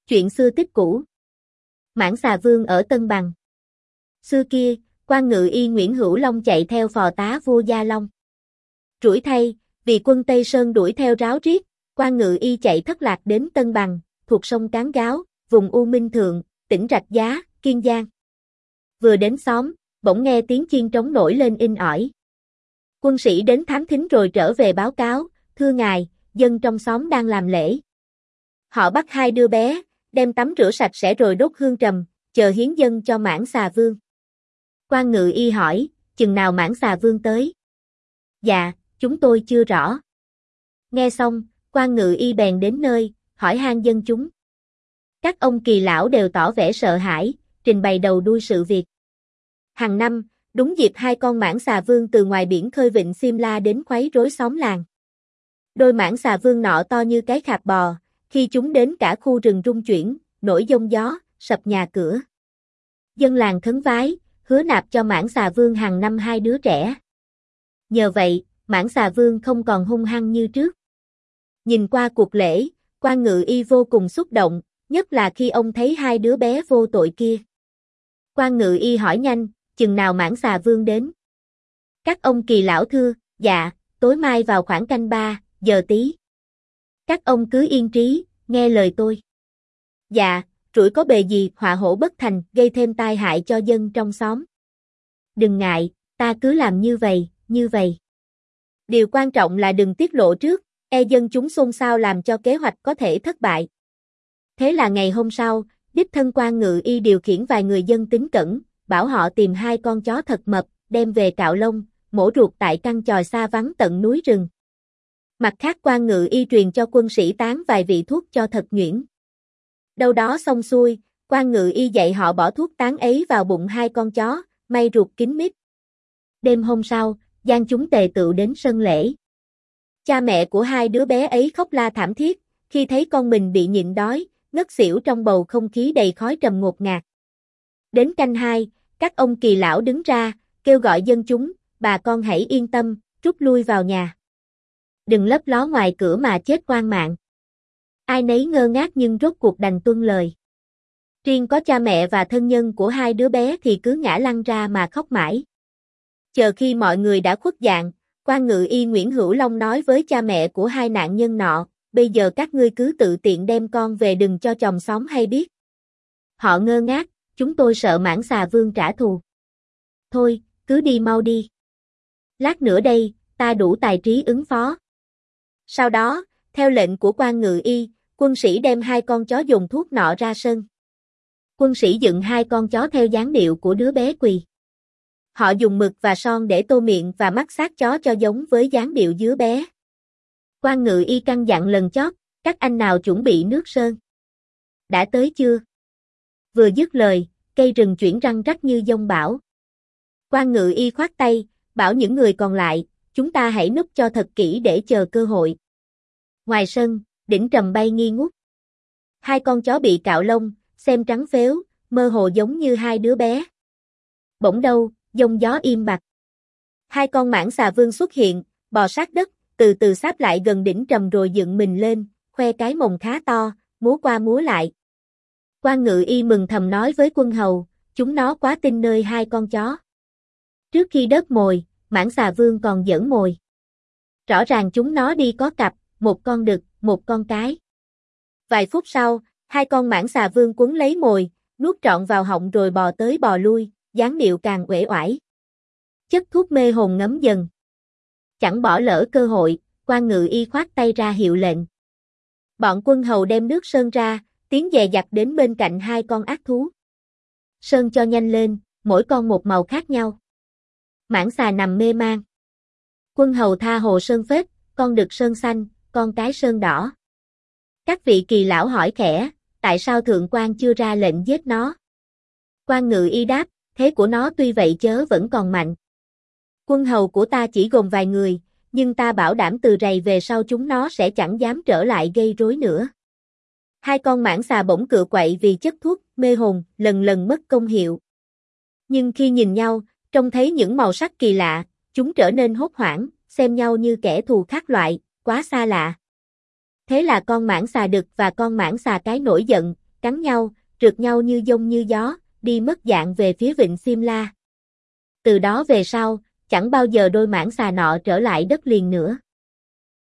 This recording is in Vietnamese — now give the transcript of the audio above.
Chuyện xưa tích cũ. Mãng Xà Vương ở Tân Bằng. Xưa kia, quan ngự y Nguyễn Hữu Long chạy theo phò tá vua Gia Long. Rủi thay, vì quân Tây Sơn đuổi theo ráo riết, quan ngự y chạy thất lạc đến Tân Bằng, thuộc sông Cán Gáo, vùng U Minh Thượng, tỉnh Rạch Giá, Kiên Giang. Vừa đến xóm, bỗng nghe tiếng chiên trống nổi lên inh ỏi. Quân sĩ đến thám thính rồi trở về báo cáo, thưa ngài, dân trong xóm đang làm lễ. Họ bắt hai đứa bé, đem tắm rửa sạch sẽ rồi đốt hương trầm, chờ hiến dâng cho Mãng Xà Vương. Quan ngự y hỏi, chừng nào Mãng Xà Vương tới? Dạ, chúng tôi chưa rõ. Nghe xong, quan ngự y bèn đến nơi, hỏi han dân chúng. Các ông kỳ lão đều tỏ vẻ sợ hãi, trình bày đầu đuôi sự việc. Hàng năm, đúng dịp hai con Mãng Xà Vương từ ngoài biển khơi vịnh Simla đến quấy rối xóm làng. Đôi Mãng Xà Vương nọ to như cái khạp bò, khi chúng đến cả khu rừng rung chuyển, nổi giông gió, sập nhà cửa. Dân làng khấn vái, hứa nạp cho Mãng Xà Vương hàng năm hai đứa trẻ. Nhờ vậy, Mãng Xà Vương không còn hung hăng như trước. Nhìn qua cuộc lễ, quan ngự y vô cùng xúc động, nhất là khi ông thấy hai đứa bé vô tội kia. Quan ngự y hỏi nhanh, chừng nào Mãng Xà Vương đến? Các ông kỳ lão thưa, dạ, tối mai vào khoảng canh 3 giờ tí. Các ông cứ yên trí, nghe lời tôi. Dạ, rủi có bề gì họa hổ bất thành, gây thêm tai hại cho dân trong xóm. Đừng ngại, ta cứ làm như vậy. Điều quan trọng là đừng tiết lộ trước, dân chúng xôn xao làm cho kế hoạch có thể thất bại. Thế là ngày hôm sau, đích thân quan ngự y điều khiển vài người dân tín cẩn, bảo họ tìm hai con chó thật mập, đem về cạo lông, mổ ruột tại căn chòi xa vắng tận núi rừng. Mặt khác quan ngự y truyền cho quân sĩ tán vài vị thuốc cho thật nhuyễn. Đâu đó xong xuôi, quan ngự y dạy họ bỏ thuốc tán ấy vào bụng hai con chó, may ruột kín mít. Đêm hôm sau, dân chúng tề tựu đến sân lễ. Cha mẹ của hai đứa bé ấy khóc la thảm thiết, khi thấy con mình bị nhịn đói, ngất xỉu trong bầu không khí đầy khói trầm ngột ngạt. Đến canh 2, các ông kỳ lão đứng ra, kêu gọi dân chúng, bà con hãy yên tâm, rút lui vào nhà. Đừng lấp ló ngoài cửa mà chết oan mạng. Ai nấy ngơ ngác nhưng rốt cuộc đành tuân lời. Riêng có cha mẹ và thân nhân của hai đứa bé thì cứ ngã lăn ra mà khóc mãi. Chờ khi mọi người đã khuất dạng, quan ngự y Nguyễn Hữu Long nói với cha mẹ của hai nạn nhân nọ, bây giờ các ngươi cứ tự tiện đem con về đừng cho chòm xóm hay biết. Họ ngơ ngác, chúng tôi sợ Mãng Xà Vương trả thù. Thôi, cứ đi mau đi. Lát nữa đây, ta đủ tài trí ứng phó. Sau đó, theo lệnh của quan ngự y, quân sĩ đem hai con chó dùng thuốc nọ ra sân. Quân sĩ dựng hai con chó theo dáng điệu của đứa bé quỳ. Họ dùng mực và son để tô miệng và mắt xác chó cho giống với dáng điệu đứa bé. Quan ngự y căn dặn lần chót, các anh nào chuẩn bị nước sơn. Đã tới chưa? Vừa dứt lời, cây rừng chuyển răng rắc như giông bão. Quan ngự y khoát tay, bảo những người còn lại, chúng ta hãy núp cho thật kỹ để chờ cơ hội. Ngoài sân, đỉnh trầm bay nghi ngút. Hai con chó bị cạo lông, xem trắng phếu, mơ hồ giống như hai đứa bé. Bỗng đâu, giông gió im bặt. Hai con Mãng Xà Vương xuất hiện, bò sát đất, từ từ sáp lại gần đỉnh trầm rồi dựng mình lên, khoe cái mồng khá to, múa qua múa lại. Quan ngự y mừng thầm nói với quân hầu, chúng nó quá tin nơi hai con chó. Trước khi đớt mồi, Mãng Xà Vương còn giỡn mồi. Rõ ràng chúng nó đi có cặp, một con đực, một con cái. Vài phút sau, hai con Mãng Xà Vương quấn lấy mồi, nuốt trọn vào họng rồi bò tới bò lui, dáng điệu càng uể oải. Chất thuốc mê hồn ngấm dần. Chẳng bỏ lỡ cơ hội, quan ngự y khoát tay ra hiệu lệnh. Bọn quân hầu đem nước sơn ra, tiến dè dặt đến bên cạnh hai con ác thú. Sơn cho nhanh lên, mỗi con một màu khác nhau. Mãng xà nằm mê man. Quân hầu tha hồ sơn phết, con đực sơn xanh, con cái sơn đỏ. Các vị kỳ lão hỏi khẽ, tại sao thượng quan chưa ra lệnh giết nó? Quan ngự y đáp, thế của nó tuy vậy chớ vẫn còn mạnh. Quân hầu của ta chỉ gồm vài người, nhưng ta bảo đảm từ rày về sau chúng nó sẽ chẳng dám trở lại gây rối nữa. Hai con mãng xà bỗng cựa quậy vì chất thuốc mê hồn lần lần mất công hiệu. Nhưng khi nhìn nhau, trông thấy những màu sắc kỳ lạ, chúng trở nên hốt hoảng, xem nhau như kẻ thù khác loại, quá xa lạ. Thế là con mãng xà đực và con mãng xà cái nổi giận, cắn nhau, trượt nhau như dông như gió, đi mất dạng về phía vịnh Simla. Từ đó về sau, chẳng bao giờ đôi mãng xà nọ trở lại đất liền nữa.